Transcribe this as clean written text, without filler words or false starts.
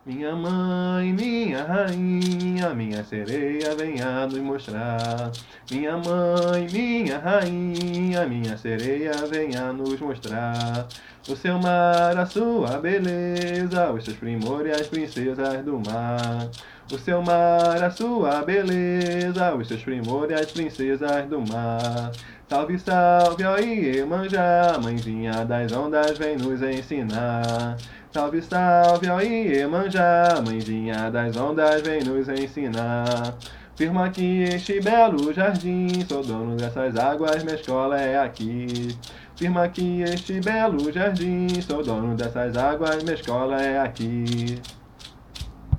Minha mãe, minha rainha, minha sereia, venha nos mostrar. Minha mãe, minha rainha, minha sereia, venha nos mostrar. O seu mar, a sua beleza, os seus primores, as princesas do mar. O seu mar, a sua beleza, os seus primores, as princesas do mar. Salve, salve, ó Iemanjá, mãezinha das ondas, vem nos ensinar. Salve, salve, ó Iemanjá, mãezinha das ondas, vem nos ensinar. Firma que este belo jardim, sou dono dessas águas, minha escola é aqui. Firma que este belo jardim, sou dono dessas águas, minha escola é aqui.